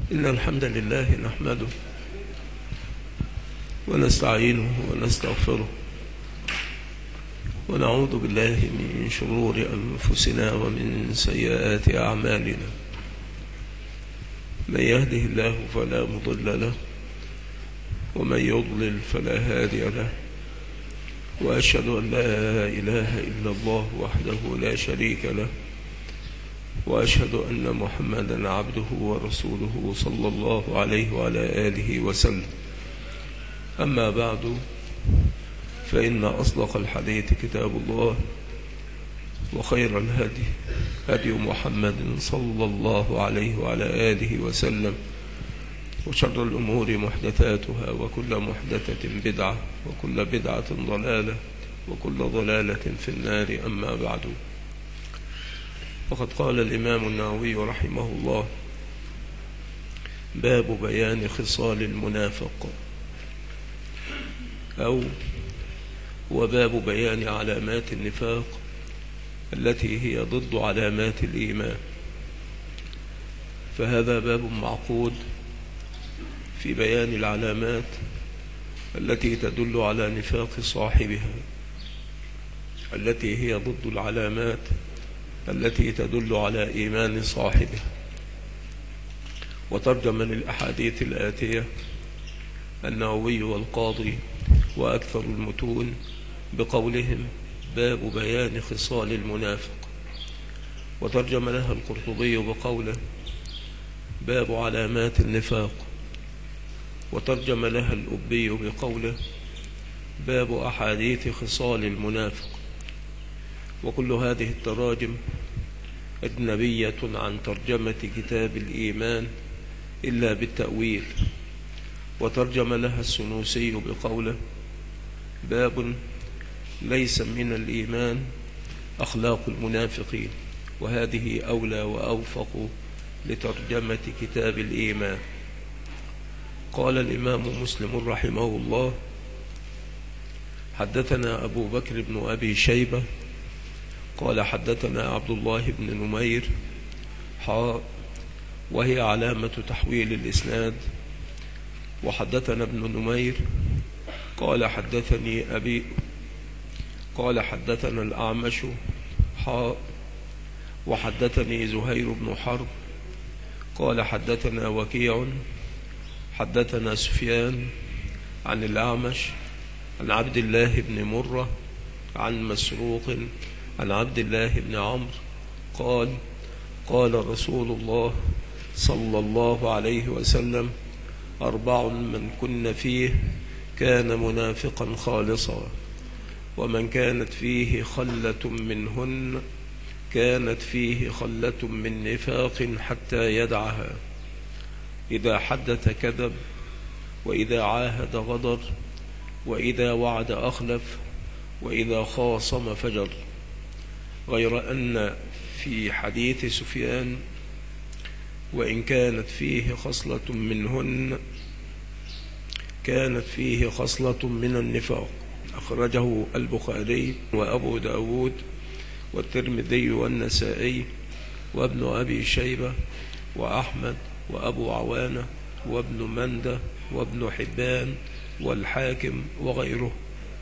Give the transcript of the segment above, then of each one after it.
إن الحمد لله نحمده ونستعينه ونستغفره ونعوذ بالله من شرور أنفسنا ومن سيئات أعمالنا. من يهده الله فلا مضل له ومن يضلل فلا هادي له، وأشهد أن لا إله إلا الله وحده لا شريك له، وأشهد أن محمدا عبده ورسوله صلى الله عليه وعلى آله وسلم. أما بعد، فإن أصدق الحديث كتاب الله، وخير الهدي هدي محمد صلى الله عليه وعلى آله وسلم، وشر الأمور محدثاتها، وكل محدثة بدعة، وكل بدعة ضلالة، وكل ضلالة في النار. أما بعد، وقد قال الإمام النووي رحمه الله: باب بيان خصال المنافق، أو وباب بيان علامات النفاق التي هي ضد علامات الإيمان. فهذا باب معقود في بيان العلامات التي تدل على نفاق صاحبها، التي هي ضد العلامات التي تدل على إيمان صاحبها. وترجم للأحاديث الآتية النووي والقاضي وأكثر المتون بقولهم: باب بيان خصال المنافق. وترجم لها القرطبي بقوله: باب علامات النفاق. وترجم لها الأبي بقوله: باب أحاديث خصال المنافق. وكل هذه التراجم أجنبية عن ترجمة كتاب الإيمان إلا بالتأويل. وترجم لها السنوسي بقوله: باب ليس من الإيمان أخلاق المنافقين. وهذه أولى وأوفق لترجمة كتاب الإيمان. قال الإمام مسلم رحمه الله: حدثنا أبو بكر بن أبي شيبة قال حدثنا عبد الله بن نمير وهي علامة تحويل الإسناد. وحدثنا ابن نمير قال حدثني أبي قال حدثنا الأعمش وحدثني زهير بن حرب قال حدثنا وكيع حدثنا سفيان عن الأعمش عن عبد الله بن مرة عن مسروق عن عبد الله بن عمرو قال: قال رسول الله صلى الله عليه وسلم: 4 من كن فيه كان منافقا خالصا، ومن كانت فيه خلة منهن كانت فيه خلة من نفاق حتى يدعها: إذا حدث كذب، وإذا عاهد غدر، وإذا وعد أخلف، وإذا خاصم فجر. غير أن في حديث سفيان: وإن كانت فيه خصلة منهن كانت فيه خصلة من النفاق. أخرجه البخاري وأبو داود والترمذي والنسائي وابن أبي شيبة وأحمد وأبو عوانة وابن مندة وابن حبان والحاكم وغيره.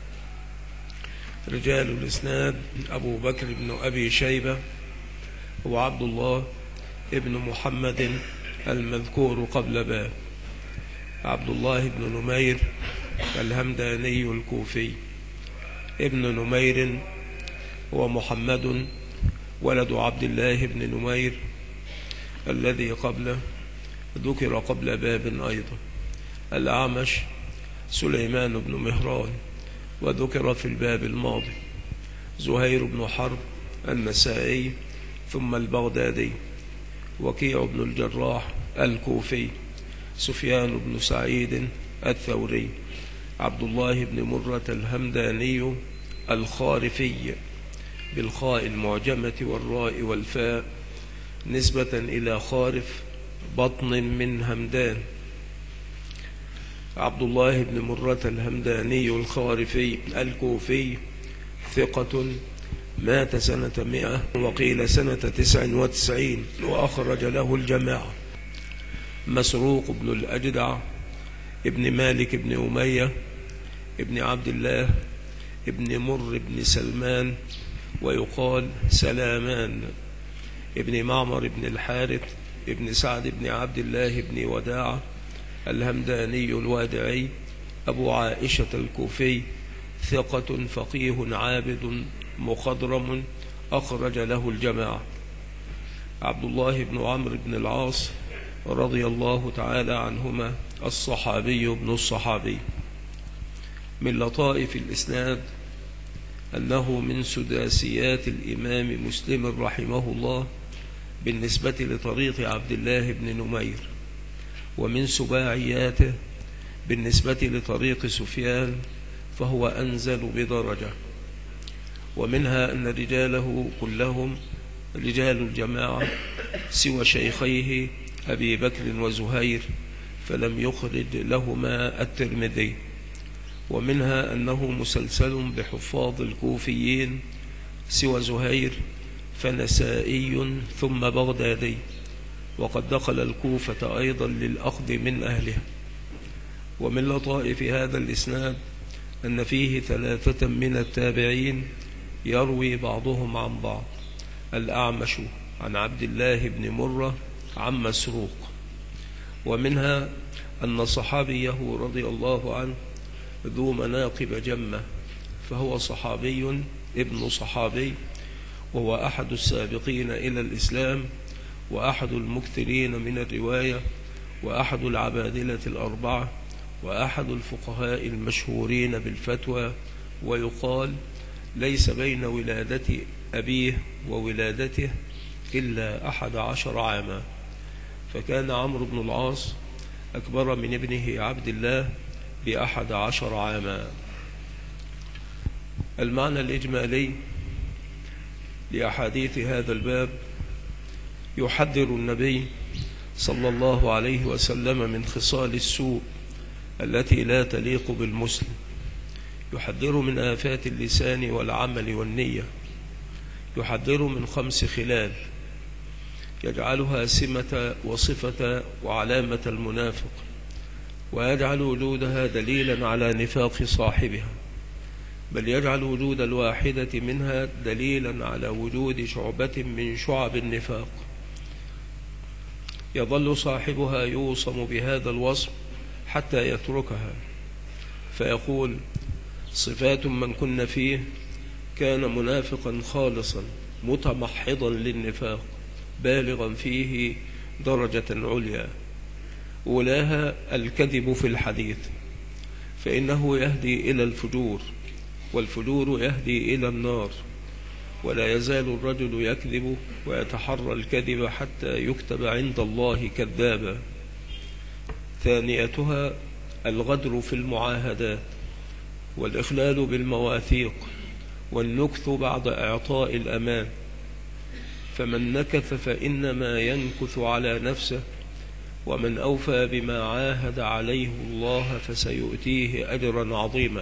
رجال الإسناد: أبو بكر بن أبي شيبة هو عبد الله ابن محمد المذكور قبل باب. عبد الله بن نمير الهمداني الكوفي. ابن نمير هو محمد ولد عبد الله بن نمير الذي قبله، ذكر قبل باب أيضا. الأعمش سليمان بن مهران وذكر في الباب الماضي. زهير بن حرب النسائي ثم البغدادي. وكيع بن الجراح الكوفي. سفيان بن سعيد الثوري. عبد الله بن مرة الهمداني الخارفي بالخاء المعجمة والراء والفاء نسبة إلى خارف بطن من همدان. عبد الله بن مرة الهمداني الخارفي الكوفي ثقة، مات سنة 100 وقيل سنة 99، وأخرج له الجماعة. مسروق بن الأجدع ابن مالك بن أمية ابن عبد الله ابن مر بن سلمان ويقال سلامان ابن معمر بن الحارث ابن سعد بن عبد الله بن وداعة الهمداني الوادعي أبو عائشة الكوفي ثقة فقيه عابد مخضرم أخرج له الجماعة. عبد الله بن عمرو بن العاص رضي الله تعالى عنهما الصحابي ابن الصحابي. من لطائف الإسناد أنه من سداسيات الإمام مسلم رحمه الله بالنسبة لطريق عبد الله بن نمير، ومن سباعياته بالنسبة لطريق سفيان فهو أنزل بدرجة. ومنها أن رجاله كلهم رجال الجماعة سوى شيخيه أبي بكر وزهير فلم يخرج لهما الترمذي. ومنها أنه مسلسل بحفاظ الكوفيين سوى زهير فنسائي ثم بغدادي، وقد دخل الكوفة أيضا للأخذ من أهلها. ومن لطائف هذا الإسناد أن فيه 3 من التابعين يروي بعضهم عن بعض: الأعمش عن عبد الله بن مرة عن مسروق. ومنها أن صحابيه رضي الله عنه ذو مناقب جمة، فهو صحابي ابن صحابي، وهو أحد السابقين إلى الإسلام، وأحد المكثرين من الرواية، وأحد العبادلة الأربعة، وأحد الفقهاء المشهورين بالفتوى. ويقال ليس بين ولادة أبيه وولادته إلا 11 عاما، فكان عمرو بن العاص أكبر من ابنه عبد الله ب11 عاما. المعنى الإجمالي لأحاديث هذا الباب: يحذر النبي صلى الله عليه وسلم من خصال السوء التي لا تليق بالمسلم، يحذر من آفات اللسان والعمل والنية، يحذر من 5 خلال يجعلها سمة وصفة وعلامة المنافق، ويجعل وجودها دليلا على نفاق صاحبها، بل يجعل وجود الواحدة منها دليلا على وجود شعبة من شعب النفاق. يظل صاحبها يوصم بهذا الوصف حتى يتركها، فيقول: صفات من كن فيه كان منافقا خالصا متمحضا للنفاق بالغا فيه درجة عليا. أولاها الكذب في الحديث، فإنه يهدي إلى الفجور، والفجور يهدي إلى النار، ولا يزال الرجل يكذب ويتحرى الكذب حتى يكتب عند الله كذابا. ثانيتها الغدر في المعاهدات، والإخلال بالمواثيق، والنكث بعد إعطاء الأمان، فمن نكث فإنما ينكث على نفسه، ومن أوفى بما عاهد عليه الله فسيؤتيه أجرا عظيما.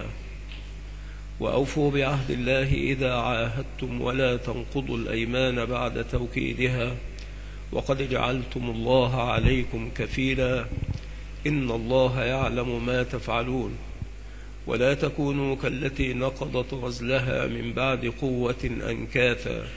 وأوفوا بعهد الله إذا عاهدتم، ولا تنقضوا الأيمان بعد توكيدها، وقد جعلتم الله عليكم كفيلا، إن الله يعلم ما تفعلون. ولا تكونوا كالتي نقضت غزلها من بعد قوة أنكاثا.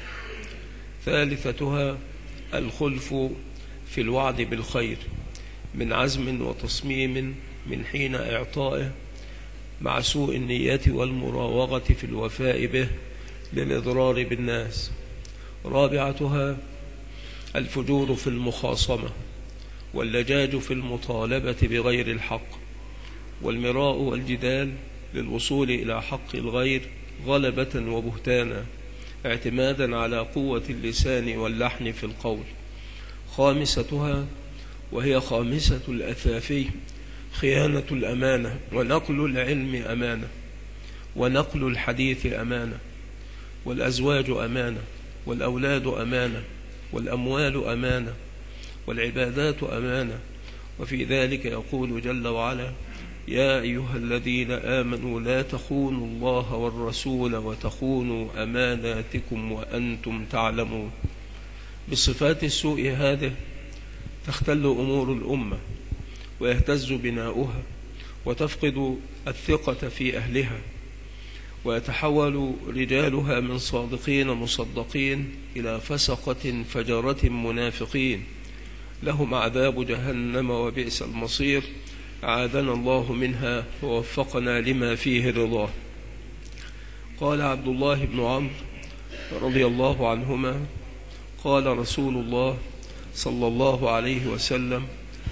ثالثتها الخلف في الوعد بالخير من عزم وتصميم من حين إعطائه، مع سوء النية والمراوغة في الوفاء به للإضرار بالناس. رابعتها الفجور في المخاصمة، واللجاج في المطالبة بغير الحق، والمراء والجدال للوصول إلى حق الغير غلبة وبهتانا، اعتمادا على قوة اللسان واللحن في القول. خامستها، وهي خامسة الأثافي، خيانة الأمانة، ونقل العلم أمانة، ونقل الحديث أمانة، والأزواج أمانة، والأولاد أمانة، والأموال أمانة، والعبادات أمانة. وفي ذلك يقول جل وعلا: يا أيها الذين آمنوا لا تخونوا الله والرسول وتخونوا أماناتكم وأنتم تعلمون. بصفات السوء هذه تختل أمور الأمة ويهتز بناؤها وتفقد الثقة في أهلها، ويتحول رجالها من صادقين مصدقين إلى فسقة فجرة منافقين لهم عذاب جهنم وبئس المصير، أعاذنا الله منها ووفقنا لما فيه رضاه. قال عبد الله بن عمرو رضي الله عنهما: قال رسول الله صلى الله عليه وسلم: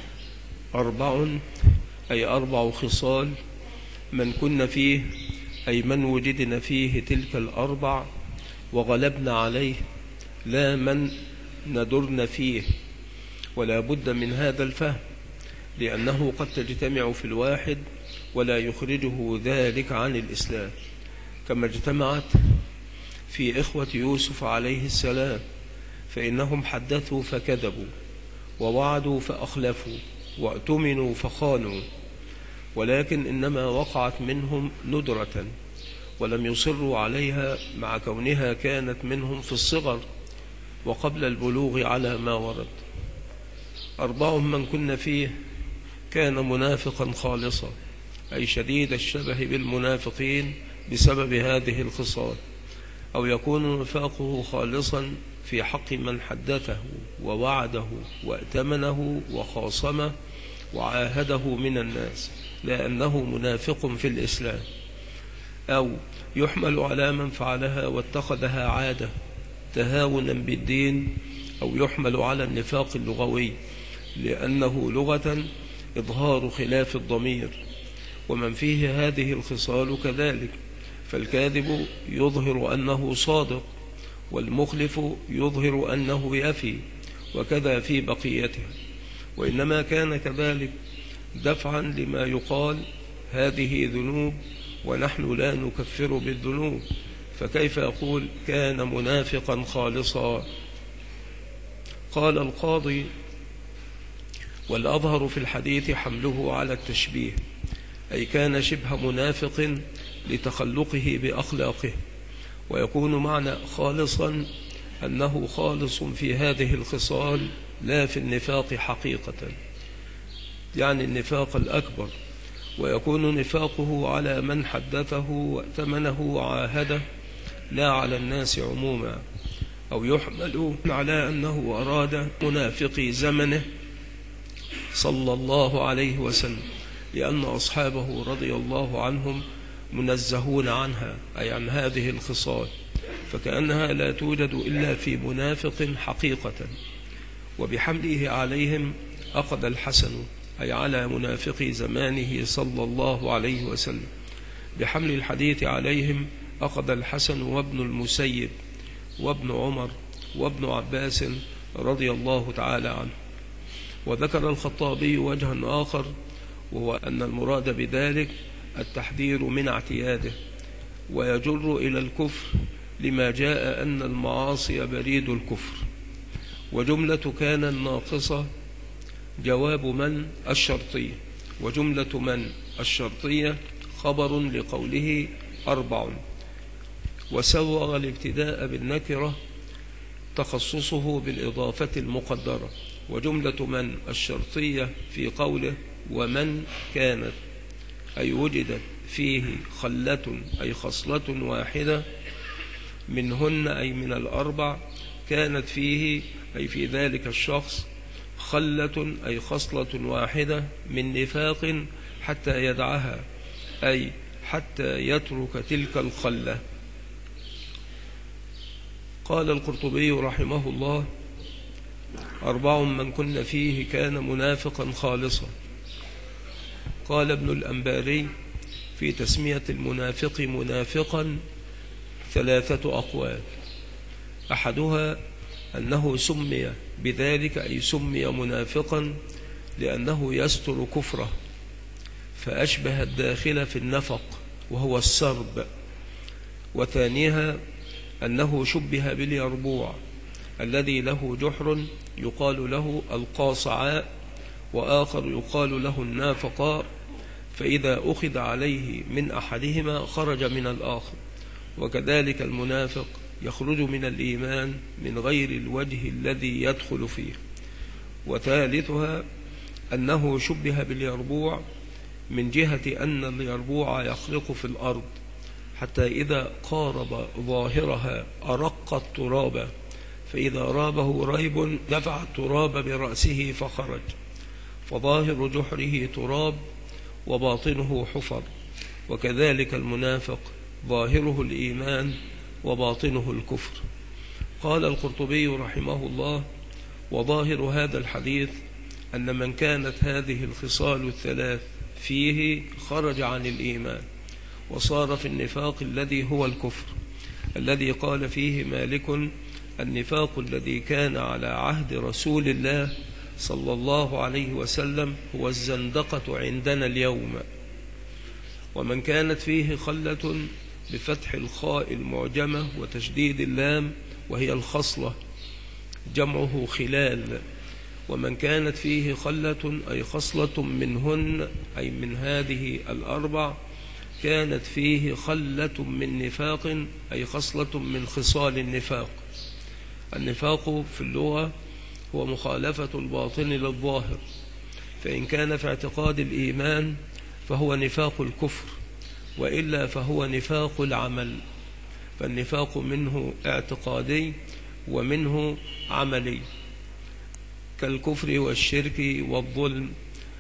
4 أي 4 خصال من كن فيه، أي من وجدن فيه تلك 4 وغلبن عليه، لا من ندرن فيه. ولا بد من هذا الفهم، لأنه قد تجتمع في الواحد ولا يخرجه ذلك عن الإسلام، كما اجتمعت في إخوة يوسف عليه السلام، فإنهم حدثوا فكذبوا، ووعدوا فأخلفوا، وأؤتمنوا فخانوا، ولكن إنما وقعت منهم ندرة ولم يصروا عليها، مع كونها كانت منهم في الصغر وقبل البلوغ على ما ورد. 4 من كن فيه كان منافقا خالصا، أي شديد الشبه بالمنافقين بسبب هذه الخصال، أو يكون نفاقه خالصا في حق من حدثه ووعده وأتمنه وخاصمه وعاهده من الناس، لأنه منافق في الإسلام، أو يحمل على من فعلها واتخذها عادة تهاونا بالدين، أو يحمل على النفاق اللغوي، لأنه لغة إظهار خلاف الضمير، ومن فيه هذه الخصال كذلك، فالكاذب يظهر أنه صادق، والمخلف يظهر أنه يفي، وكذا في بقيته. وإنما كان كذلك دفعا لما يقال هذه ذنوب ونحن لا نكفر بالذنوب، فكيف يقول كان منافقا خالصا؟ قال القاضي: والأظهر في الحديث حمله على التشبيه، أي كان شبه منافق لتخلقه بأخلاقه، ويكون معنى خالصا أنه خالص في هذه الخصال لا في النفاق حقيقة، يعني النفاق الأكبر، ويكون نفاقه على من حدثه وأتمنه وعاهده لا على الناس عموما، أو يحمل على أنه أراد منافقي زمنه صلى الله عليه وسلم، لأن أصحابه رضي الله عنهم منزهون عنها، أي عن هذه الخصال، فكأنها لا توجد إلا في منافق حقيقة. وبحمله عليهم أخذ الحسن، أي على منافقي زمانه صلى الله عليه وسلم، بحمل الحديث عليهم أخذ الحسن وابن المسيب وابن عمر وابن عباس رضي الله تعالى عنه. وذكر الخطابي وجها آخر، وهو أن المراد بذلك التحذير من اعتياده، ويجر إلى الكفر لما جاء أن المعاصي بريد الكفر. وجملة كان الناقصة جواب من الشرطية، وجملة من الشرطية خبر لقوله 4، وسوغ الابتداء بالنكرة تخصصه بالإضافة المقدرة. وجملة من الشرطية في قوله ومن كانت، أي وجدت فيه خلة، أي خصلة واحدة منهن، أي من 4 كانت فيه، أي في ذلك الشخص، خلة أي خصلة واحدة من نفاق حتى يدعها، أي حتى يترك تلك الخلة. قال القرطبي رحمه الله: 4 من كن فيه كان منافقا خالصا. قال ابن الأنباري في تسمية المنافق منافقا 3 أقوال: أحدها أنه سمي بذلك، أي سمي منافقا لأنه يستر كفره، فأشبه الداخل في النفق وهو السرب. وثانيها أنه شبه باليربوع الذي له جحر يقال له القاصعاء، وآخر يقال له النافقاء، فإذا أخذ عليه من أحدهما خرج من الآخر. وكذلك المنافق يخرج من الإيمان من غير الوجه الذي يدخل فيه. وثالثها أنه شبه باليربوع من جهة أن اليربوع يخلق في الأرض حتى إذا قارب ظاهرها أرق التراب، فإذا رابه ريب دفع التراب برأسه فخرج، فظاهر جحره تراب وباطنه حفر. وكذلك المنافق ظاهره الإيمان وباطنه الكفر. قال القرطبي رحمه الله: وظاهر هذا الحديث أن من كانت هذه الخصال الثلاث فيه خرج عن الإيمان وصار في النفاق الذي هو الكفر، الذي قال فيه مالك: النفاق الذي كان على عهد رسول الله صلى الله عليه وسلم هو الزندقة عندنا اليوم. ومن كانت فيه خلة بفتح الخاء المعجمة وتشديد اللام وهي الخصلة جمعه خلال، ومن كانت فيه خلة أي خصلة منهن أي من هذه الأربع كانت فيه خلة من نفاق أي خصلة من خصال النفاق. النفاق في اللغة هو مخالفة الباطن للظاهر، فإن كان في اعتقاد الإيمان فهو نفاق الكفر، وإلا فهو نفاق العمل. فالنفاق منه اعتقادي ومنه عملي كالكفر والشرك والظلم.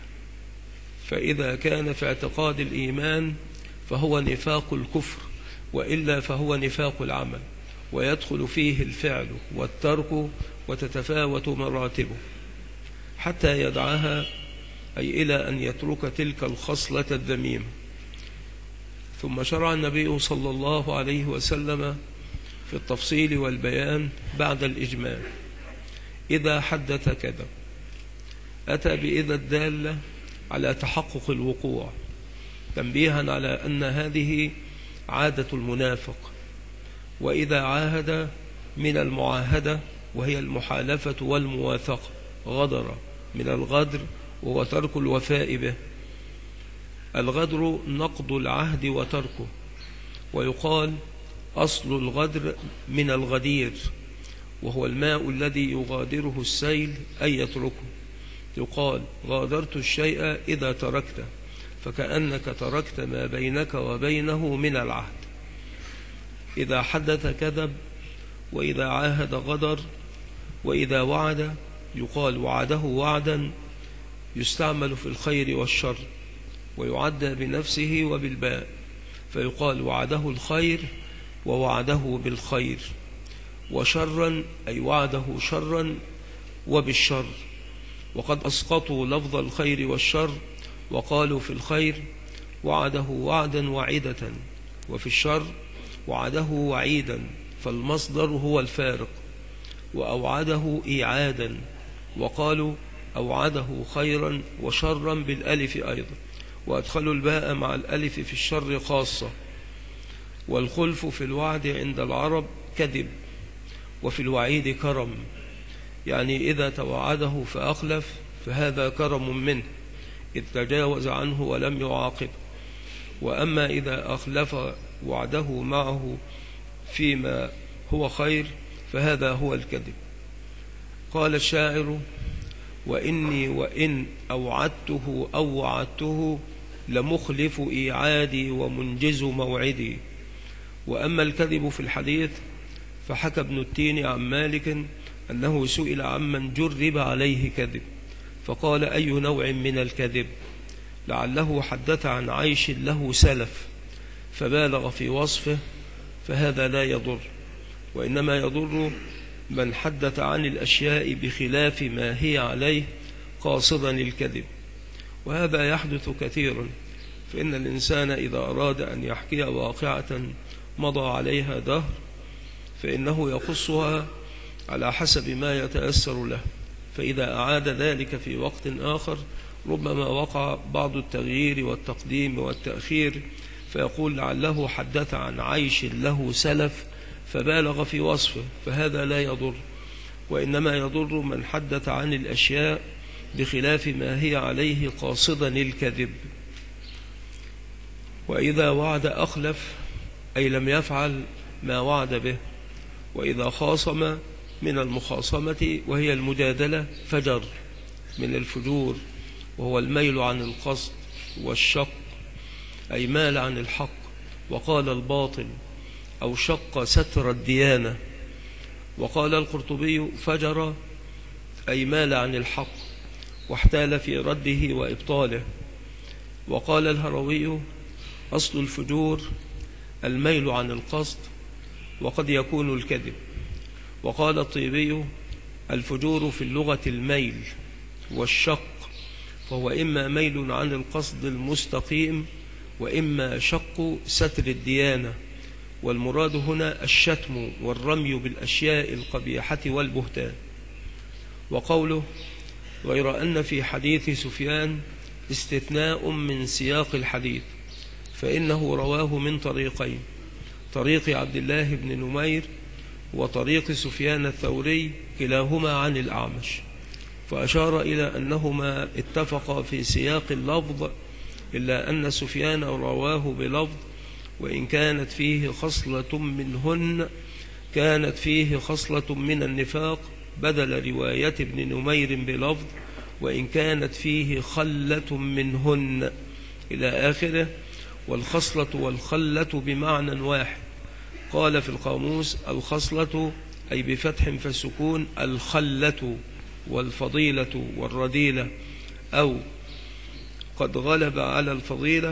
فإذا كان في اعتقاد الإيمان فهو نفاق الكفر، وإلا فهو نفاق العمل، ويدخل فيه الفعل والترك وتتفاوت مراتبه حتى يدعها، أي إلى أن يترك تلك الخصلة الذميمة. ثم شرع النبي صلى الله عليه وسلم في التفصيل والبيان بعد الإجمال: إذا حدث كذب. أتى بإذا الدالة على تحقق الوقوع، تنبيها على أن هذه عادة المنافق. وإذا عاهد من المعاهدة وهي المحالفة والمواثقة. غدر من الغدر وهو ترك الوفاء به. الغدر نقض العهد وتركه، ويقال أصل الغدر من الغدير وهو الماء الذي يغادره السيل أي يتركه. يقال غادرت الشيء إذا تركته، فكأنك تركت ما بينك وبينه من العهد. إذا حدث كذب، وإذا عاهد غدر، وإذا وعد يقال وعده وعدا يستعمل في الخير والشر، ويعدى بنفسه وبالباء، فيقال وعده الخير ووعده بالخير. وشرا أي وعده شرا وبالشر. وقد أسقطوا لفظ الخير والشر وقالوا في الخير وعده وعدا وعدة، وفي الشر وعده وعيدا، فالمصدر هو الفارق. وأوعده إيعادا، وقالوا أوعده خيرا وشرا بالألف أيضا، وأدخلوا الباء مع الألف في الشر خاصة. والخلف في الوعد عند العرب كذب، وفي الوعيد كرم، يعني إذا توعده فأخلف فهذا كرم منه إذ تجاوز عنه ولم يعاقب. وأما إذا أخلف وعده معه فيما هو خير فهذا هو الكذب. قال الشاعر: وإني وإن أوعدته أو وعدته لمخلف إيعادي ومنجز موعدي. وأما الكذب في الحديث فحكى ابن التين عن مالك أنه سئل عمن جرب عليه كذب فقال: أي نوع من الكذب؟ لعله حدث عن عيش له سلف فبالغ في وصفه، فهذا لا يضر، وإنما يضر من حدث عن الأشياء بخلاف ما هي عليه قاصدا الكذب. وهذا يحدث كثيرا، فإن الإنسان إذا أراد أن يحكي واقعة مضى عليها دهر فإنه يقصها على حسب ما يتأثر له، فإذا أعاد ذلك في وقت آخر ربما وقع بعض التغيير والتقديم والتأخير، فيقول لعله حدث عن عيش له سلف فبالغ في وصفه، فهذا لا يضر، وإنما يضر من حدث عن الأشياء بخلاف ما هي عليه قاصدا الكذب. وإذا وعد أخلف أي لم يفعل ما وعد به. وإذا خاصم من المخاصمة وهي المجادلة فجر، من الفجور، وهو الميل عن القصد والشق، أي مال عن الحق وقال الباطل، أو شق ستر الديانة. وقال القرطبي فجر أي مال عن الحق واحتال في رده وإبطاله. وقال الهروي أصل الفجور الميل عن القصد، وقد يكون الكذب. وقال الطيبي الفجور في اللغة الميل والشق، فهو إما ميل عن القصد المستقيم وإما شق ستر الديانة، والمراد هنا الشتم والرمي بالأشياء القبيحة والبهتان. وقوله غير أن في حديث سفيان استثناء من سياق الحديث، فإنه رواه من طريقين، طريق عبد الله بن نمير وطريق سفيان الثوري، كلاهما عن الأعمش، فأشار إلى أنهما اتفقا في سياق اللفظ، إلا أن سفيان رواه بلفظ وإن كانت فيه خصلة منهن كانت فيه خصلة من النفاق، بدل رواية ابن نمير بلفظ وإن كانت فيه خلة منهن إلى آخره. والخصلة والخلة بمعنى واحد. قال في القاموس الخصلة أي بفتح فالسكون الخلة، والفضيلة والرذيلة، أو قد غلب على الفضيلة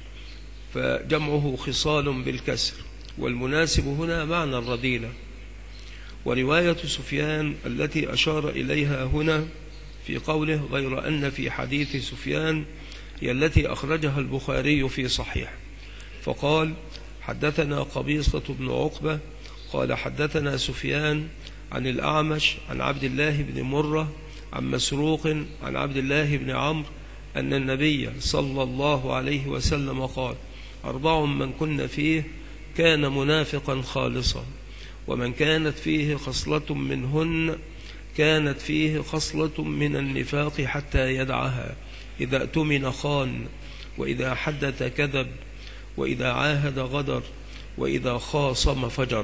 فجمعه خصال بالكسر، والمناسب هنا معنى الرذيلة. ورواية سفيان التي أشار إليها هنا في قوله غير أن في حديث سفيان هي التي أخرجها البخاري في صحيح، فقال حدثنا قبيصة بن عقبة قال حدثنا سفيان عن الأعمش عن عبد الله بن مرة عن مسروق عن عبد الله بن عمرو أن النبي صلى الله عليه وسلم قال 4 من كن فيه كان منافقا خالصا، ومن كانت فيه خصلة منهن كانت فيه خصلة من النفاق حتى يدعها، إذا اؤتمن خان، وإذا حدث كذب، وإذا عاهد غدر، وإذا خاصم فجر.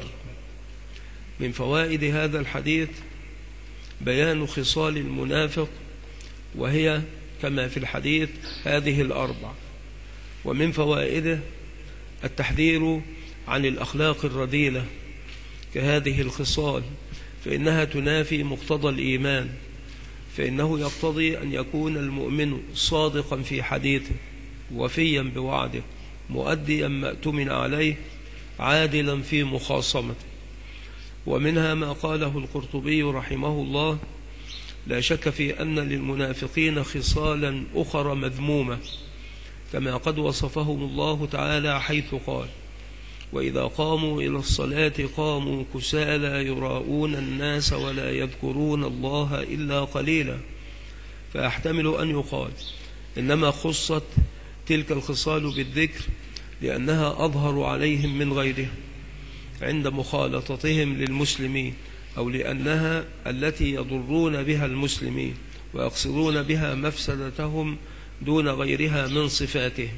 من فوائد هذا الحديث بيان خصال المنافق، وهي كما في الحديث هذه الأربع. ومن فوائده التحذير عن الأخلاق الرذيلة كهذه الخصال، فإنها تنافي مقتضى الإيمان، فإنه يقتضي أن يكون المؤمن صادقا في حديثه، وفيا بوعده، مؤديا ما اؤتمن عليه، عادلا في مخاصمته. ومنها ما قاله القرطبي رحمه الله: لا شك في أن للمنافقين خصالا أخرى مذمومة، كما قد وصفهم الله تعالى حيث قال: وإذا قاموا إلى الصلاة قاموا كسالى يراءون الناس ولا يذكرون الله إلا قليلا. فيحتمل أن يقال إنما خصت تلك الخصال بالذكر لأنها أظهر عليهم من غيرهم عند مخالطتهم للمسلمين، أو لأنها التي يضرون بها المسلمين ويقصدون بها مفسدتهم دون غيرها من صفاتهم.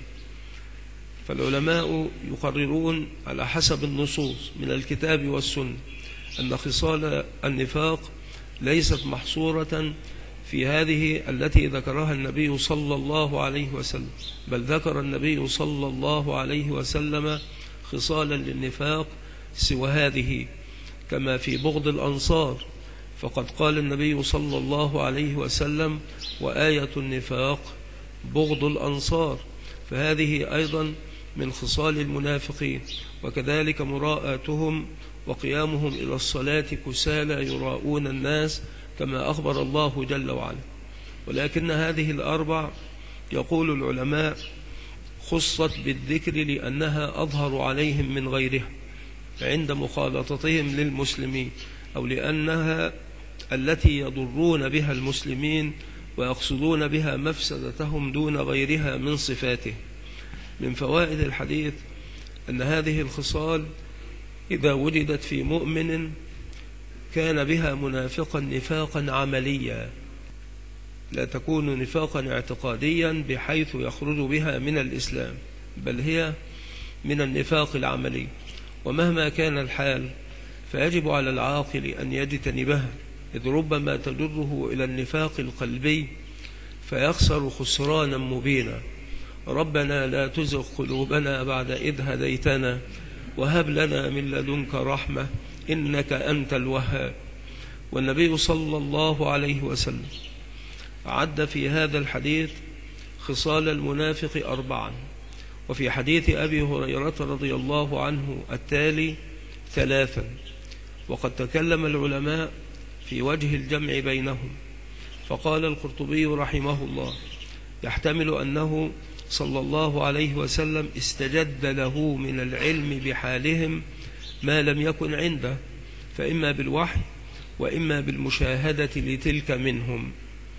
فالعلماء يقررون على حسب النصوص من الكتاب والسنة أن خصال النفاق ليست محصورة في هذه التي ذكرها النبي صلى الله عليه وسلم، بل ذكر النبي صلى الله عليه وسلم خصالا للنفاق سوى هذه، كما في بغض الأنصار، فقد قال النبي صلى الله عليه وسلم: وآية النفاق بغض الأنصار، فهذه أيضا من خصال المنافقين. وكذلك مراءاتهم وقيامهم إلى الصلاة كسالى يراءون الناس، كما أخبر الله جل وعلا. ولكن هذه الأربع يقول العلماء خصت بالذكر لأنها أظهر عليهم من غيرها عند مخالطتهم للمسلمين، أو لأنها التي يضرون بها المسلمين ويقصدون بها مفسدتهم دون غيرها من صفاته. من فوائد الحديث أن هذه الخصال إذا وجدت في مؤمن كان بها منافقا نفاقا عمليا، لا تكون نفاقا اعتقاديا بحيث يخرج بها من الإسلام، بل هي من النفاق العملي. ومهما كان الحال فيجب على العاقل أن يجتنبها، إذ ربما تجره إلى النفاق القلبي فيخسر خسرانا مبينا. ربنا لا تزغ قلوبنا بعد إذ هديتنا وهب لنا من لدنك رحمة إنك أنت الوهاب. والنبي صلى الله عليه وسلم عد في هذا الحديث خصال المنافق 4، وفي حديث أبي هريرة رضي الله عنه التالي 3. وقد تكلم العلماء في وجه الجمع بينهم، فقال القرطبي رحمه الله: يحتمل أنه صلى الله عليه وسلم استجد له من العلم بحالهم ما لم يكن عنده، فإما بالوحي وإما بالمشاهدة لتلك منهم.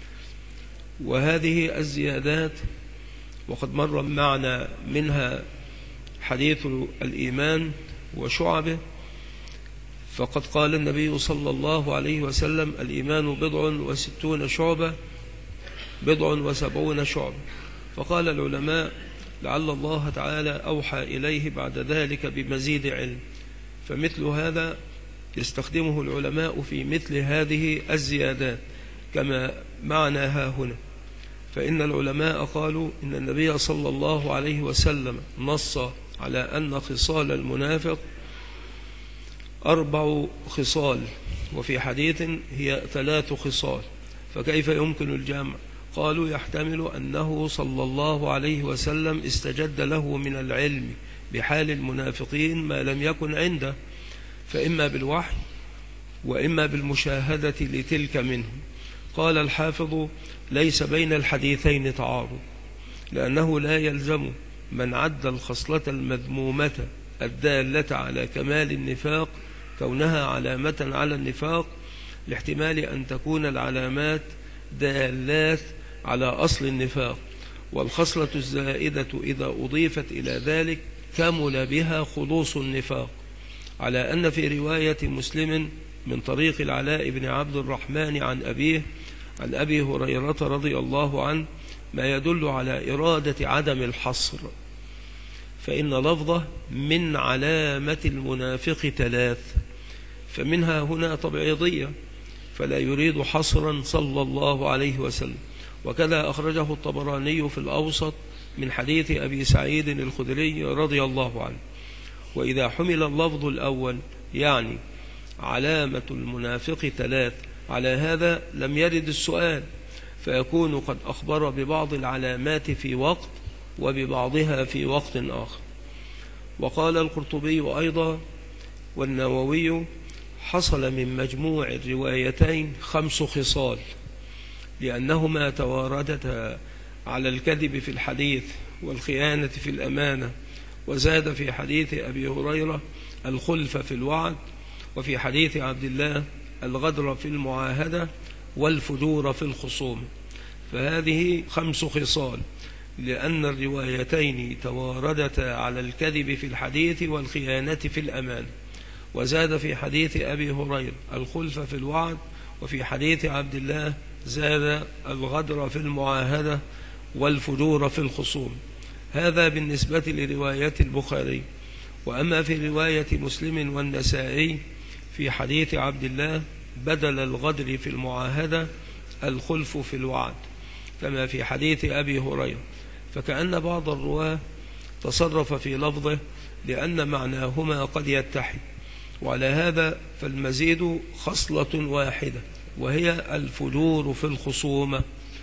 وهذه الزيادات وقد مر معنا منها حديث الإيمان وشعبه، فقد قال النبي صلى الله عليه وسلم: الإيمان 60 شعبة 70 شعبة. فقال العلماء: لعل الله تعالى أوحى إليه بعد ذلك بمزيد علم، فمثل هذا يستخدمه العلماء في مثل هذه الزيادات كما معناها هنا. فإن العلماء قالوا إن النبي صلى الله عليه وسلم نص على أن خصال المنافق 4 خصال، وفي حديث هي 3 خصال، فكيف يمكن الجمع؟ قالوا: يحتمل أنه صلى الله عليه وسلم استجد له من العلم بحال المنافقين ما لم يكن عنده، فإما بالوحي وإما بالمشاهدة لتلك منهم. قال الحافظ: ليس بين الحديثين تعارض، لأنه لا يلزم من عد الخصلة المذمومة الدالة على كمال النفاق كونها علامة على النفاق، لاحتمال أن تكون العلامات دالات على أصل النفاق، والخصلة الزائدة إذا أضيفت إلى ذلك كمل بها خلوص النفاق، على أن في رواية مسلم من طريق العلاء بن عبد الرحمن عن أبيه عن أبي هريرة رضي الله عنه ما يدل على إرادة عدم الحصر، فإن لفظه من علامة المنافق 3، فمنها هنا تبعيضية، فلا يريد حصرا صلى الله عليه وسلم. وكذا أخرجه الطبراني في الأوسط من حديث أبي سعيد الخدري رضي الله عنه. وإذا حمل اللفظ الأول يعني علامة المنافق 3 على هذا لم يرد السؤال، فيكون قد أخبر ببعض العلامات في وقت وببعضها في وقت آخر. وقال القرطبي أيضا والنووي: حصل من مجموع الروايتين 5 خصال، لأنهما تواردتا على الكذب في الحديث والخيانة في الأمانة، وزاد في حديث أبي هريرة الخلف في الوعد، وفي حديث عبد الله الغدر في المعاهدة والفجور في الخصوم. فهذه 5 خصال، لأن الروايتين تواردتا على الكذب في الحديث والخيانة في الأمان، وزاد في حديث أبي هريرة الخلف في الوعد، وفي حديث عبد الله زاد الغدر في المعاهدة والفجور في الخصوم. هذا بالنسبة لرواية البخاري. وأما في رواية مسلم والنسائي في حديث عبد الله بدل الغدر في المعاهدة الخلف في الوعد، كما في حديث أبي هريرة، فكأن بعض الرواة تصرف في لفظه لأن معناهما قد يتحد. وعلى هذا فالمزيد خصلة واحدة، وهي الفجور في الخصومة،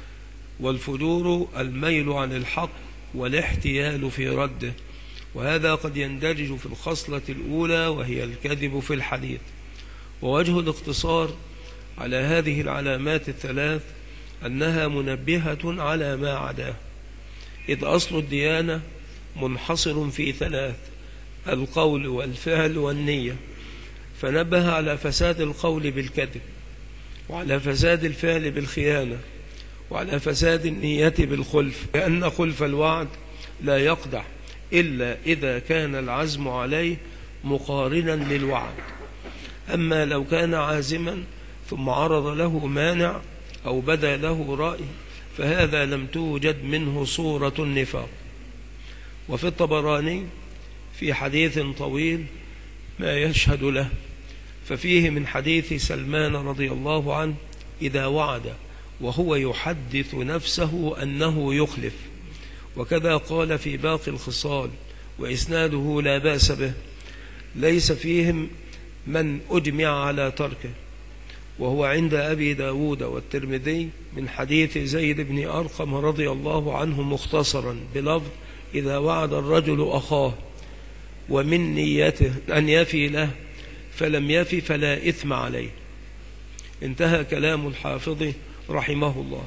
والفجور الميل عن الحق والاحتيال في رده، وهذا قد يندرج في الخصلة الأولى وهي الكذب في الحديث. ووجه الاقتصار على هذه العلامات 3 أنها منبهة على ما عداه، إذ أصل الديانة منحصر في 3: القول والفعل والنية، فنبه على فساد القول بالكذب، وعلى فساد الفعل بالخيانة، وعلى فساد النية بالخلف، لأن خلف الوعد لا يقدح إلا إذا كان العزم عليه مقارنا للوعد. أما لو كان عازما ثم عرض له مانع أو بدا له رأي فهذا لم توجد منه صورة النفاق. وفي الطبراني في حديث طويل ما يشهد له، ففيه من حديث سلمان رضي الله عنه: إذا وعد وهو يحدث نفسه أنه يخلف. وكذا قال في باقي الخصال وإسناده لا بأس به، ليس فيهم من أجمع على تركه، وهو عند أبي داود والترمذي من حديث زيد بن أرقم رضي الله عنه مختصرا بلفظ: إذا وعد الرجل أخاه ومن نيته أن يفي له فلم يفي فلا إثم عليه. انتهى كلام الحافظ رحمه الله.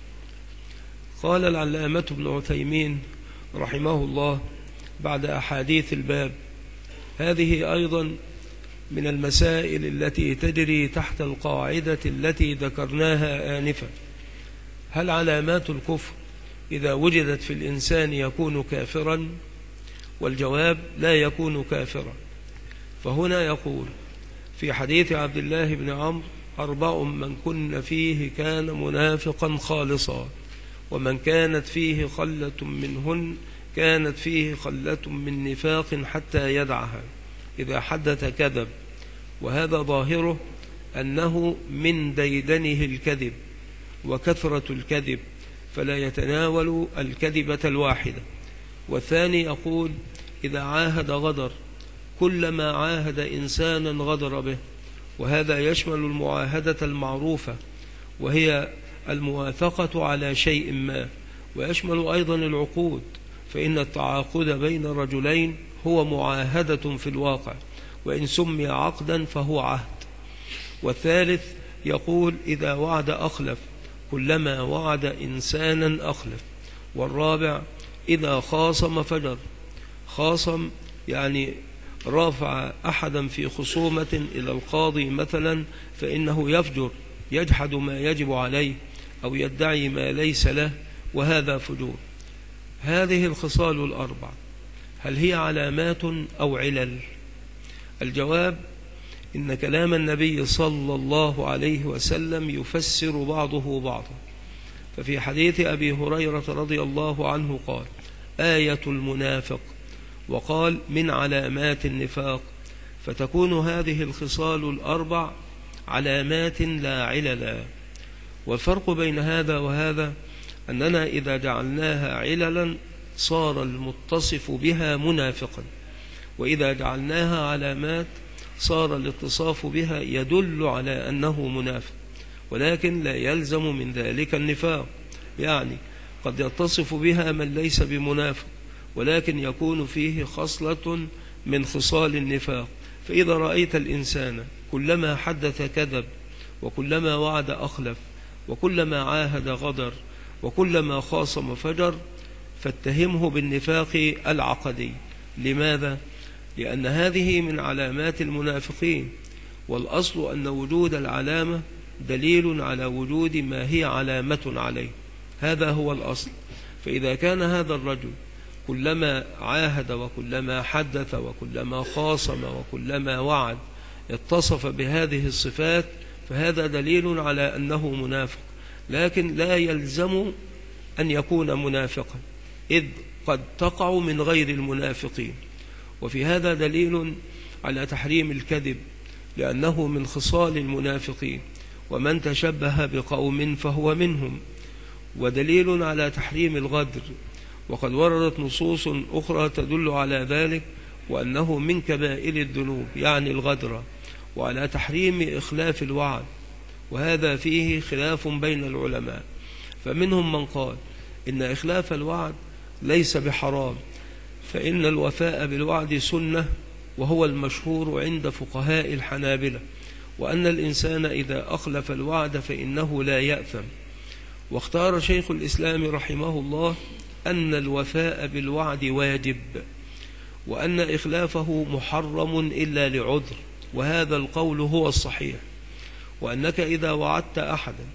قال العلامة ابن عثيمين رحمه الله بعد أحاديث الباب: هذه أيضا من المسائل التي تجري تحت القاعدة التي ذكرناها آنفا. هل علامات الكفر إذا وجدت في الإنسان يكون كافرا؟ والجواب: لا يكون كافرا. فهنا يقول في حديث عبد الله بن عمرو: 4 من كن فيه كان منافقا خالصا، ومن كانت فيه خلة منهن كانت فيه خلة من نفاق حتى يدعها، إذا حدث كذب. وهذا ظاهره أنه من ديدنه الكذب وكثرة الكذب، فلا يتناول الكذبة الواحدة. والثاني يقول: إذا عاهد غدر، كلما عاهد إنسانا غدر به. وهذا يشمل المعاهدة المعروفة وهي المواثقة على شيء ما، ويشمل أيضا العقود، فإن التعاقد بين رجلين هو معاهدة في الواقع، وإن سمي عقدا فهو عهد. والثالث يقول: إذا وعد أخلف، كلما وعد إنسانا أخلف. والرابع: إذا خاصم فجر. خاصم يعني رافع أحدا في خصومة إلى القاضي مثلا، فإنه يفجر، يجحد ما يجب عليه أو يدعي ما ليس له، وهذا فجور. هذه الخصال الأربع هل هي علامات أو علل؟ الجواب: إن كلام النبي صلى الله عليه وسلم يفسر بعضه بعضا. ففي حديث أبي هريرة رضي الله عنه قال: آية المنافق، وقال: من علامات النفاق. فتكون هذه الخصال الأربع علامات لا عللا. والفرق بين هذا وهذا أننا إذا جعلناها عللا صار المتصف بها منافقا، وإذا جعلناها علامات صار الاتصاف بها يدل على أنه منافق، ولكن لا يلزم من ذلك النفاق. يعني قد يتصف بها من ليس بمنافق، ولكن يكون فيه خصلة من خصال النفاق. فإذا رأيت الإنسان كلما حدث كذب، وكلما وعد أخلف، وكلما عاهد غدر، وكلما خاصم فجر، فاتهمه بالنفاق العقدي. لماذا؟ لأن هذه من علامات المنافقين، والأصل أن وجود العلامة دليل على وجود ما هي علامة عليه، هذا هو الأصل. فإذا كان هذا الرجل كلما عاهد وكلما حدث وكلما خاصم وكلما وعد اتصف بهذه الصفات، فهذا دليل على أنه منافق، لكن لا يلزم أن يكون منافقا، إذ قد تقع من غير المنافقين. وفي هذا دليل على تحريم الكذب، لأنه من خصال المنافقين، ومن تشبه بقوم فهو منهم. ودليل على تحريم الغدر، وقد وردت نصوص أخرى تدل على ذلك، وأنه من كبائر الذنوب يعني الغدر. وعلى تحريم إخلاف الوعد، وهذا فيه خلاف بين العلماء، فمنهم من قال إن إخلاف الوعد ليس بحرام، فإن الوفاء بالوعد سنة، وهو المشهور عند فقهاء الحنابلة، وأن الإنسان إذا أخلف الوعد فإنه لا يأثم. واختار شيخ الإسلام رحمه الله أن الوفاء بالوعد واجب، وأن إخلافه محرم إلا لعذر، وهذا القول هو الصحيح. وأنك إذا وعدت أحدا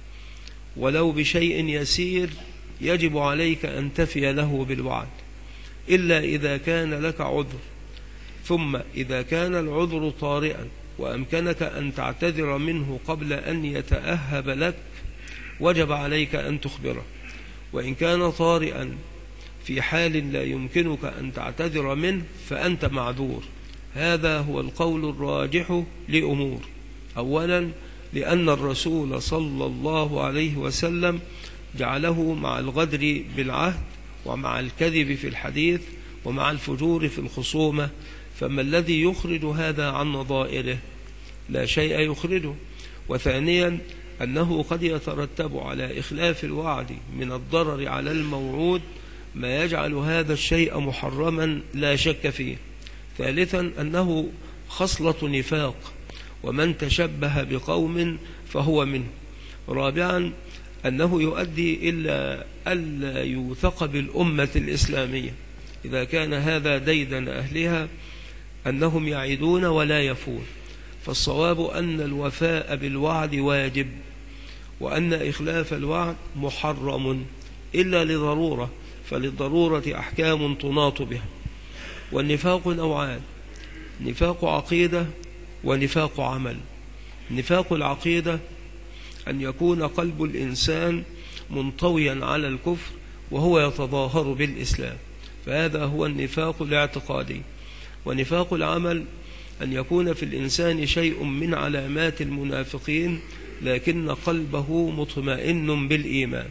ولو بشيء يسير يجب عليك أن تفي له بالوعد، إلا إذا كان لك عذر. ثم إذا كان العذر طارئا وأمكنك أن تعتذر منه قبل أن يتأهب لك وجب عليك أن تخبره. وإن كان طارئا في حال لا يمكنك أن تعتذر منه فأنت معذور. هذا هو القول الراجح لأمور: أولا لأن الرسول صلى الله عليه وسلم جعله مع الغدر بالعهد ومع الكذب في الحديث ومع الفجور في الخصومة، فما الذي يخرج هذا عن نظائره؟ لا شيء يخرجه. وثانيا أنه قد يترتب على إخلاف الوعد من الضرر على الموعود ما يجعل هذا الشيء محرما لا شك فيه. ثالثا أنه خصلة نفاق، ومن تشبه بقوم فهو منه. رابعا أنه يؤدي إلا ألا يوثق بالأمة الإسلامية إذا كان هذا ديدن أهلها أنهم يعدون ولا يفون. فالصواب أن الوفاء بالوعد واجب، وأن إخلاف الوعد محرم إلا لضرورة، فللضرورة أحكام تناط بها. والنفاق نوعان: نفاق عقيدة ونفاق عمل. نفاق العقيدة أن يكون قلب الإنسان منطويا على الكفر وهو يتظاهر بالإسلام، فهذا هو النفاق الاعتقادي. ونفاق العمل أن يكون في الإنسان شيء من علامات المنافقين لكن قلبه مطمئن بالإيمان.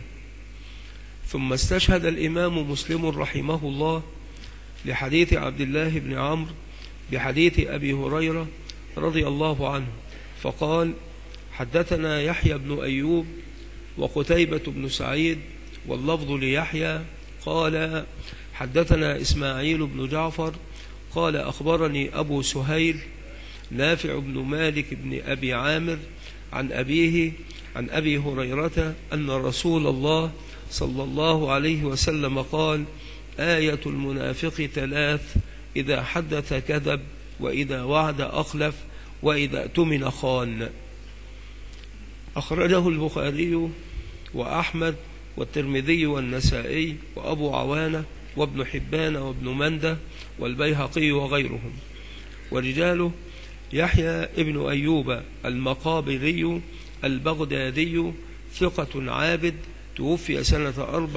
ثم استشهد الإمام مسلم رحمه الله لحديث عبد الله بن عمرو بحديث أبي هريرة رضي الله عنه فقال: حدثنا يحيى بن أيوب وقتيبة بن سعيد واللفظ ليحيى قال: حدثنا إسماعيل بن جعفر قال: أخبرني أبو سهيل نافع بن مالك بن أبي عامر عن أبيه عن أبي هريرة أن رسول الله صلى الله عليه وسلم قال: آية المنافق ثلاث: إذا حدث كذب، وإذا وعد أخلف، وإذا اؤتمن خان. أخرجه البخاري وأحمد والترمذي والنسائي وأبو عوانة وابن حبان وابن منده والبيهقي وغيرهم. ورجاله: يحيى ابن أيوب المقابري البغدادي ثقة عابد، توفي سنة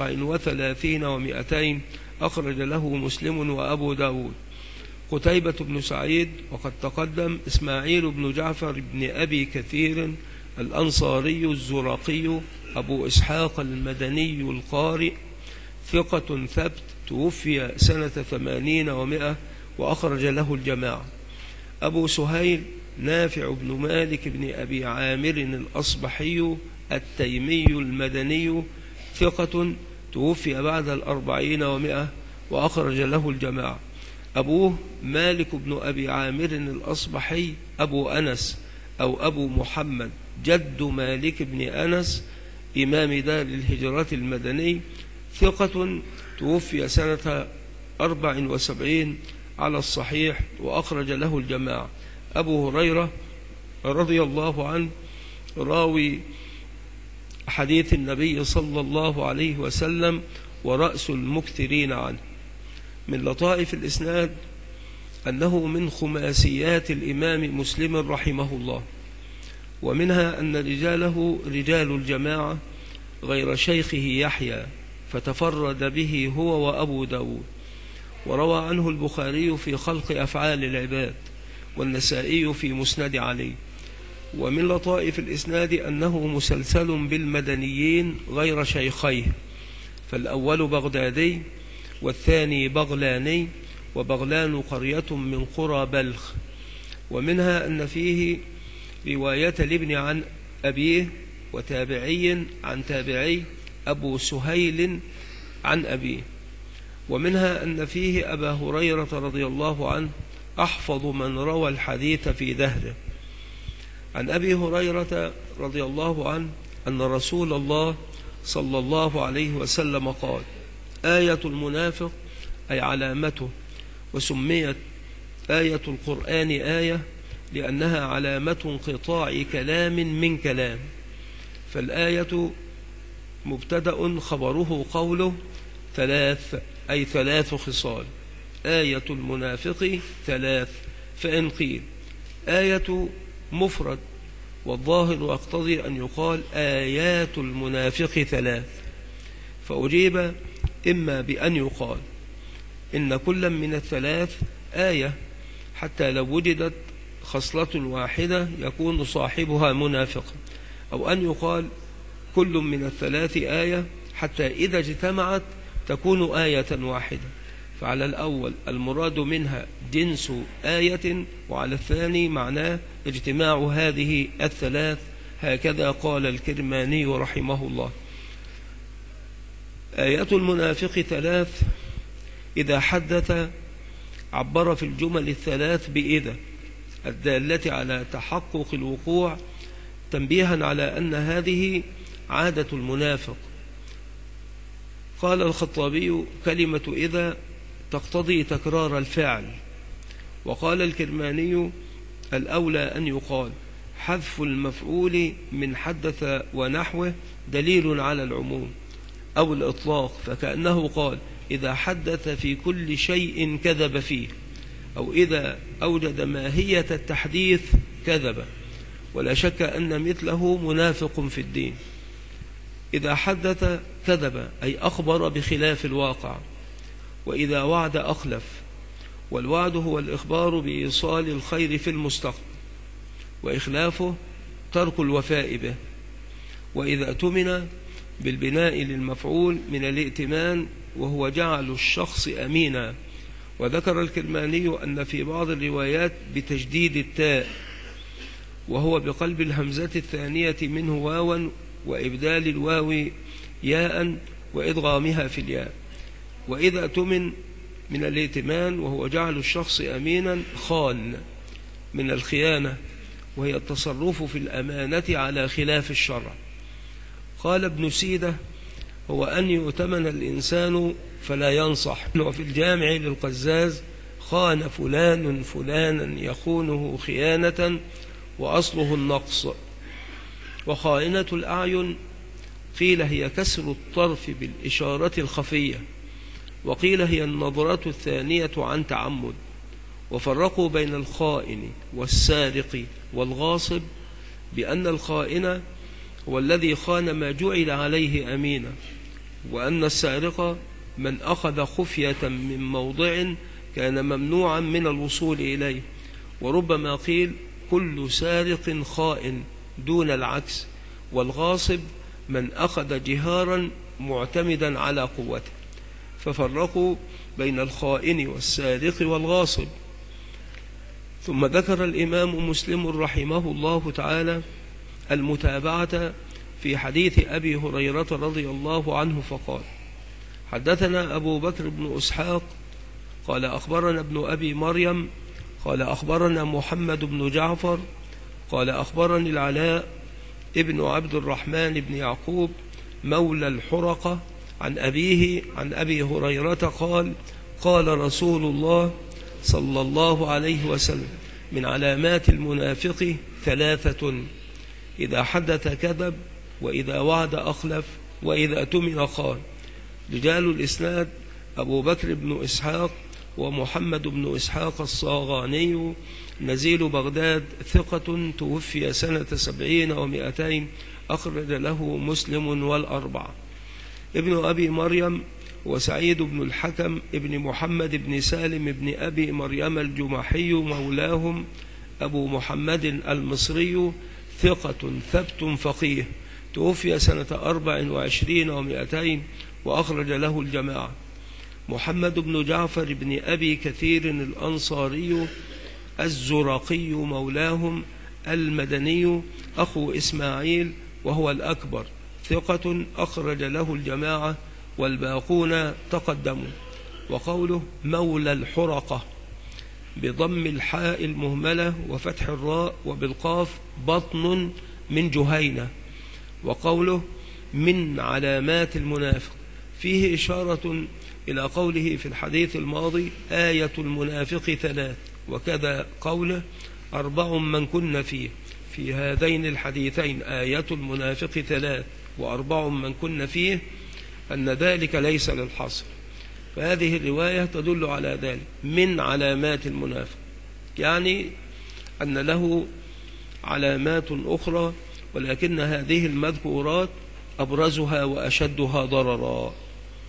34 و200، أخرج له مسلم وأبو داود. قتيبة بن سعيد وقد تقدم. إسماعيل بن جعفر بن أبي كثير الأنصاري الزرقي أبو إسحاق المدني القارئ ثقة ثبت، توفي سنة 80 و100، وأخرج له الجماعة. أبو سهيل نافع بن مالك بن أبي عامر الأصبحي التيمي المدني ثقة، توفي بعد 40 و100، وأخرج له الجماعة. أبوه مالك بن أبي عامر الأصبحي أبو أنس أو أبو محمد، جد مالك بن أنس إمام دار الهجرة المدني ثقة، توفي سنة 74 على الصحيح، وأخرج له الجماعة. أبو هريرة رضي الله عنه راوي حديث النبي صلى الله عليه وسلم ورأس المكثرين عنه. من لطائف الإسناد أنه من خماسيات الإمام مسلم رحمه الله، ومنها أن رجاله رجال الجماعة غير شيخه يحيى، فتفرد به هو وأبو داود. وروى عنه البخاري في خلق أفعال العباد، والنسائي في مسند علي. ومن لطائف الإسناد أنه مسلسل بالمدنيين غير شيخيه، فالأول بغدادي والثاني بغلاني، وبغلان قرية من قرى بلخ. ومنها أن فيه رواية لابن عن أبيه وتابعي عن تابعي أبو سهيل عن أبيه. ومنها أن فيه أبا هريرة رضي الله عنه أحفظ من روى الحديث في دهره. عن أبي هريرة رضي الله عنه أن رسول الله صلى الله عليه وسلم قال: آية المنافق أي علامته، وسميت آية القرآن آية لأنها علامة انقطاع كلام من كلام. فالآية مبتدأ خبره قوله ثلاث، أي ثلاث خصال. آية المنافق ثلاث، فإن قيل آية مفرد والظاهر يقتضي أن يقال آيات المنافق ثلاث، فأجيب إما بأن يقال إن كل من الثلاث آية حتى لو وجدت خصلة واحدة يكون صاحبها منافقا، أو أن يقال كل من الثلاث آية حتى إذا اجتمعت تكون آية واحدة. فعلى الأول المراد منها جنس آية، وعلى الثاني معناه اجتماع هذه الثلاث. هكذا قال الكرماني رحمه الله. آيات المنافق ثلاث: إذا حدث عبر في الجمل الثلاث بإذا الدالة على تحقق الوقوع، تنبيها على أن هذه عادة المنافق. قال الخطابي: كلمة إذا تقتضي تكرار الفعل. وقال الكرماني: الأولى أن يقال حذف المفعول من حدث ونحوه دليل على العموم أو الإطلاق، فكأنه قال: إذا حدث في كل شيء كذب فيه، أو إذا أوجد ماهية التحديث كذب. ولا شك أن مثله منافق في الدين. إذا حدث كذب، أي أخبر بخلاف الواقع. وإذا وعد أخلف، والوعد هو الإخبار بإيصال الخير في المستقبل، وإخلافه ترك الوفاء به. وإذا اؤتمن بالبناء للمفعول من الائتمان، وهو جعل الشخص أمينا. وذكر الكرماني أن في بعض الروايات بتجديد التاء، وهو بقلب الهمزة الثانية منه واوا، وإبدال الواو ياء، وإدغامها في الياء. وإذا اؤتمن من الائتمان، وهو جعل الشخص أمينا، خان من الخيانة، وهي التصرف في الأمانة على خلاف الشرع. قال ابن سيدة: هو أن يؤتمن الإنسان فلا ينصح. وفي الجامع للقزاز: خان فلان فلانا يخونه خيانة وأصله النقص. وخائنة الأعين قيل هي كسر الطرف بالإشارة الخفية، وقيل هي النظرة الثانية عن تعمد. وفرقوا بين الخائن والسارق والغاصب بأن الخائن هو الذي خان ما جعل عليه أمينا، وأن السارق من أخذ خفية من موضع كان ممنوعا من الوصول إليه. وربما قيل كل سارق خائن دون العكس، والغاصب من أخذ جهارا معتمدا على قوته. ففرقوا بين الخائن والسارق والغاصب. ثم ذكر الإمام مسلم رحمه الله تعالى المتابعة في حديث أبي هريرة رضي الله عنه فقال: حدثنا أبو بكر بن إسحاق قال أخبرنا ابن أبي مريم قال أخبرنا محمد بن جعفر قال أخبرني العلاء ابن عبد الرحمن بن يعقوب مولى الحرقة عن أبيه عن أبي هريرة قال: قال رسول الله صلى الله عليه وسلم: من علامات المنافق ثلاثة: إذا حدث كذب، وإذا وعد أخلف، وإذا اؤتمن خان. رجال الإسناد: أبو بكر بن إسحاق ومحمد بن إسحاق الصاغاني نزيل بغداد، ثقة، توفي سنة 70 و200، أخرج له مسلم والأربعة. ابن أبي مريم وسعيد بن الحكم ابن محمد بن سالم بن أبي مريم الجمحي مولاهم أبو محمد المصري، ثقة ثبت فقيه، توفي سنة 24 و200، وأخرج له الجماعة. محمد بن جعفر بن أبي كثير الأنصاري الزرقي مولاهم المدني، أخو إسماعيل وهو الأكبر، ثقة، أخرج له الجماعة والباقون تقدموا. وقوله مولى الحرقة بضم الحاء المهملة وفتح الراء وبالقاف بطن من جهينة. وقوله من علامات المنافق فيه إشارة إلى قوله في الحديث الماضي: آية المنافق ثلاث، وكذا قوله: 4 من كن فيه. في هذين الحديثين آية المنافق ثلاث و4 من كن فيه، أن ذلك ليس للحصر. فهذه الرواية تدل على ذلك، من علامات المنافق، يعني أن له علامات أخرى، ولكن هذه المذكورات أبرزها وأشدها ضررا.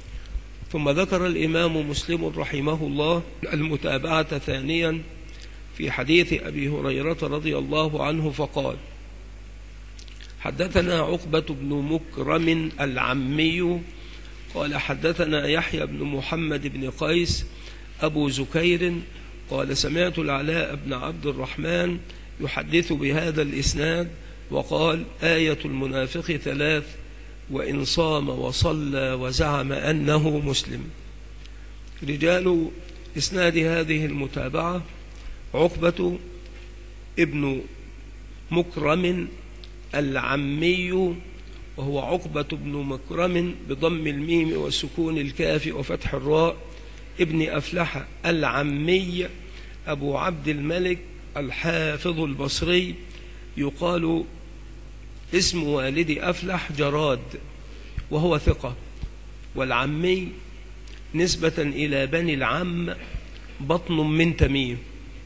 ثم ذكر الإمام مسلم رحمه الله المتابعة ثانيا في حديث أبي هريرة رضي الله عنه فقال: حدثنا عقبة بن مكرم العمي قال حدثنا يحيى بن محمد بن قيس أبو زكير قال سمعت العلاء بن عبد الرحمن يحدث بهذا الإسناد وقال: آية المنافق 3: وإن صام وصلى وزعم أنه مسلم. رجال إسناد هذه المتابعة: عقبة ابن مكرم العمي، وهو عقبة بن مكرم بضم الميم وسكون الكاف وفتح الراء، ابن أفلح العمي أبو عبد الملك الحافظ البصري. يقال اسم والد أفلح جراد، وهو ثقة. والعمي نسبة إلى بني العم بطن من تميم.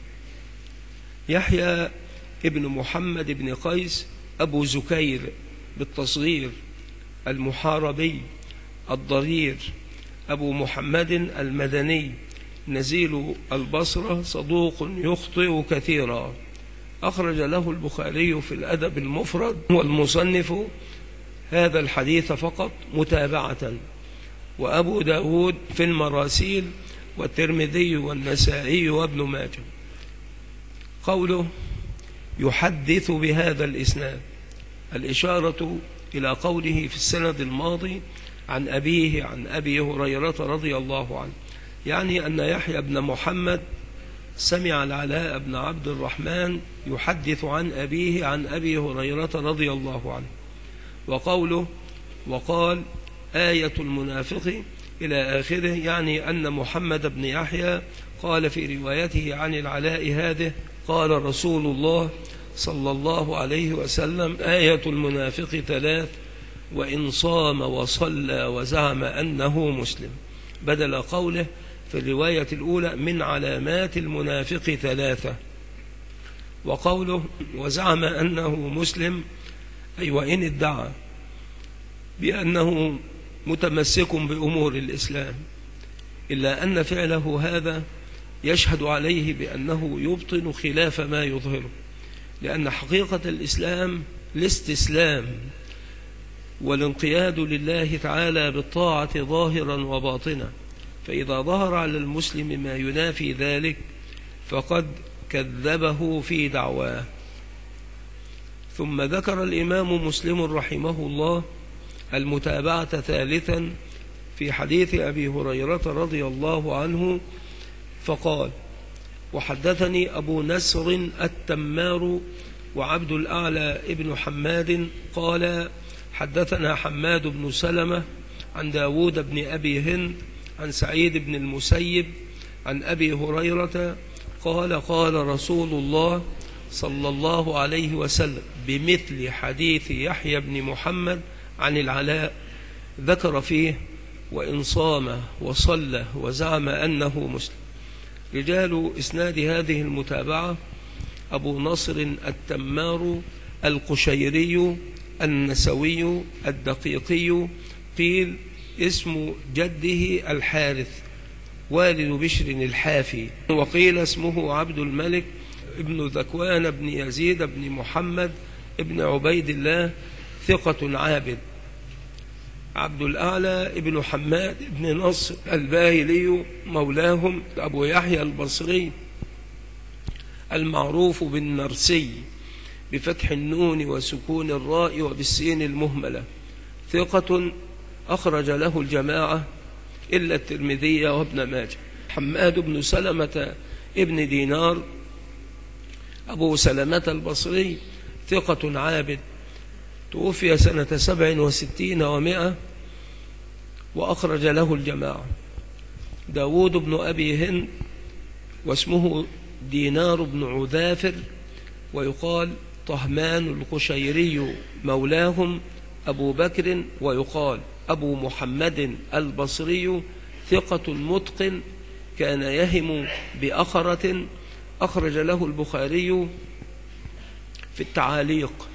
يحيى ابن محمد بن قيس أبو زكير بالتصغير المحاربي الضرير أبو محمد المدني نزيل البصرة، صدوق يخطئ كثيرا. أخرج له البخاري في الأدب المفرد والمصنف هذا الحديث فقط متابعة، وأبو داود في المراسيل، والترمذي والنسائي وابن ماجه. قوله يحدث بهذا الإسناد، الإشارة إلى قوله في السند الماضي عن أبيه عن أبي هريرة رضي الله عنه، يعني أن يحيى بن محمد سمع العلاء بن عبد الرحمن يحدث عن أبيه عن أبي هريرة رضي الله عنه. وقوله وقال آية المنافق إلى آخره، يعني أن محمد بن يحيى قال في روايته عن العلاء هذه: قال رسول الله صلى الله عليه وسلم: آية المنافق 3: وإن صام وصلى وزعم أنه مسلم، بدل قوله في الرواية الأولى: من علامات المنافق 3. وقوله وزعم أنه مسلم، أي وإن ادعى بأنه متمسك بأمور الإسلام، إلا أن فعله هذا يشهد عليه بأنه يبطن خلاف ما يظهره، لأن حقيقة الإسلام الاستسلام والانقياد لله تعالى بالطاعة ظاهرا وباطنا، فإذا ظهر على المسلم ما ينافي ذلك فقد كذبه في دعواه. ثم ذكر الإمام مسلم رحمه الله المتابعة ثالثا في حديث أبي هريرة رضي الله عنه فقال: وحدثني أبو نسر التمار وعبد الأعلى ابن حماد قال حدثنا حماد بن سلمة عن داود بن أبي هند عن سعيد بن المسيب عن أبي هريرة قال: قال رسول الله صلى الله عليه وسلم بمثل حديث يحيى بن محمد عن العلاء، ذكر فيه: وإن صام وصلى وزعم أنه مسلم. رجال إسناد هذه المتابعة: أبو نصر التمار القشيري النسوي الدقيقي، قيل اسم جده الحارث والد بشر الحافي، وقيل اسمه عبد الملك ابن ذكوان بن يزيد بن محمد ابن عبيد الله، ثقة عابد. عبد الأعلى ابن حماد ابن نصر الباهلي مولاهم، أبو يحيى البصري المعروف بالنرسي بفتح النون وسكون الراء وبالسين المهملة، ثقة أخرج له الجماعة إلا الترمذي وابن ماجه. حماد بن سلمة ابن دينار أبو سلمة البصري، ثقة عابد، توفي سنة 67 و100 وأخرج له الجماعة. داود بن أبي هند واسمه دينار بن عذافر، ويقال طهمان القشيري مولاهم أبو بكر، ويقال أبو محمد البصري، ثقة متقن، كان يهم بأخرة، أخرج له البخاري في التعاليق،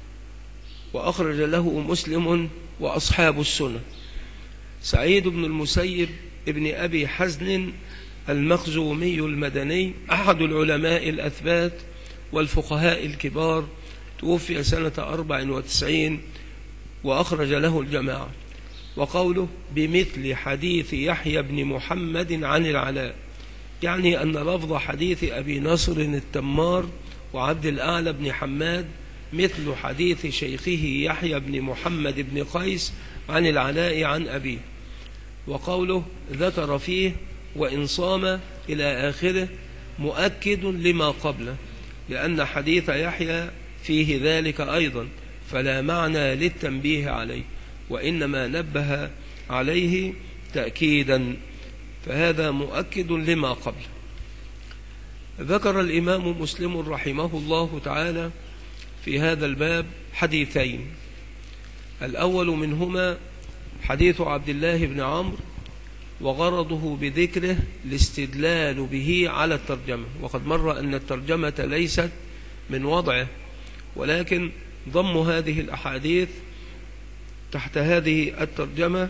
وأخرج له مسلم وأصحاب السنة. سعيد بن المسيب ابن أبي حزن المخزومي المدني، أحد العلماء الأثبات والفقهاء الكبار، توفي سنة 94 وأخرج له الجماعة. وقوله بمثل حديث يحيى بن محمد عن العلاء، يعني أن لفظ حديث أبي نصر التمار وعبد الأعلى بن حماد مثل حديث شيخه يحيى بن محمد بن قيس عن العلاء عن أبيه. وقوله ذكر فيه وإن صام إلى آخره مؤكد لما قبله، لأن حديث يحيى فيه ذلك أيضا، فلا معنى للتنبيه عليه، وإنما نبه عليه تأكيدا، فهذا مؤكد لما قبله. ذكر الإمام مسلم رحمه الله تعالى في هذا الباب حديثين، الأول منهما حديث عبد الله بن عمرو، وغرضه بذكره الاستدلال به على الترجمة، وقد مر أن الترجمة ليست من وضعه، ولكن ضم هذه الأحاديث تحت هذه الترجمة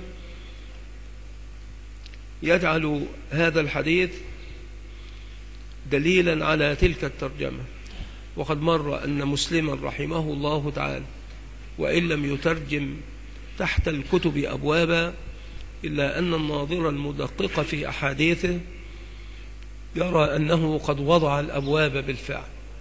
يجعل هذا الحديث دليلا على تلك الترجمة. وقد مر أن مسلما رحمه الله تعالى وإن لم يترجم تحت الكتب أبوابا، إلا أن الناظر المدقق في أحاديثه يرى أنه قد وضع الأبواب بالفعل.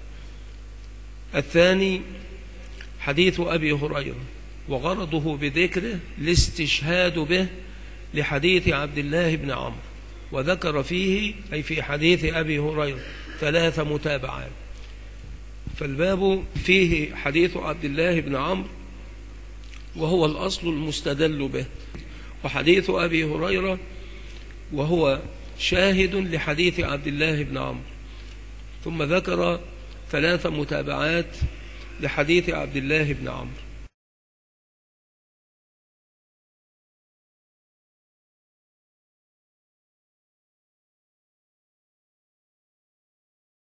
الثاني حديث أبي هريرة، وغرضه بذكره الاستشهاد به لحديث عبد الله بن عمرو، وذكر فيه أي في حديث أبي هريرة 3 متابعات. فالباب فيه حديث عبد الله بن عمرو وهو الأصل المستدل به، وحديث أبي هريرة وهو شاهد لحديث عبد الله بن عمرو، ثم ذكر 3 متابعات لحديث عبد الله بن عمرو.